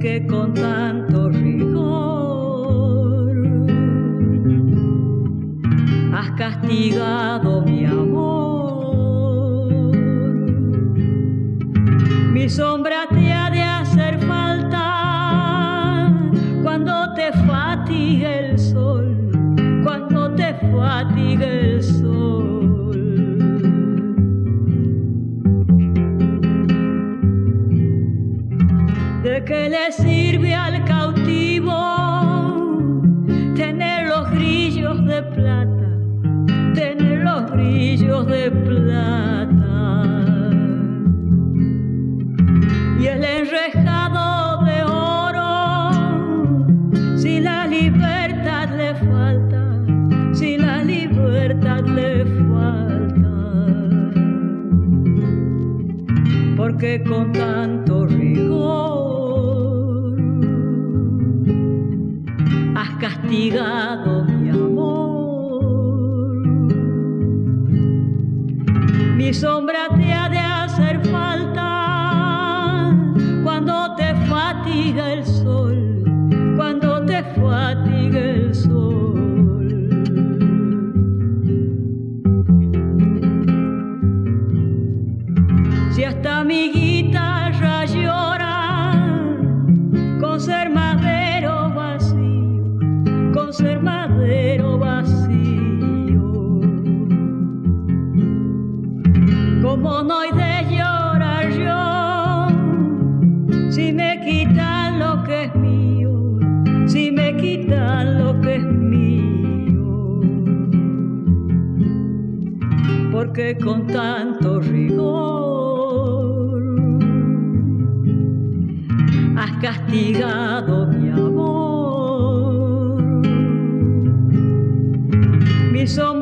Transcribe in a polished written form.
porque con tanto rigor has castigado mi amor. Mi sombra te ha de hacer falta cuando te fatigue el sol, cuando te fatigue el sol. ¿De qué le sirve al cautivo tener los grillos de plata, tener los grillos de plata? Y el enrejado de oro, si la libertad le falta, si la libertad le falta, porque con tanto rigor has castigado mi amor. Mi sombra te ha de hacer falta cuando te fatiga el sol, cuando te fatiga el sol. Si hasta mi guitarra llora con ser madero vacío, con ser madero vacío, ¿cómo no he de llorar yo si me quitan lo que es mío, si me quitan lo que es mío? Porque con tanto rigor has castigado mi amor. Mi sombra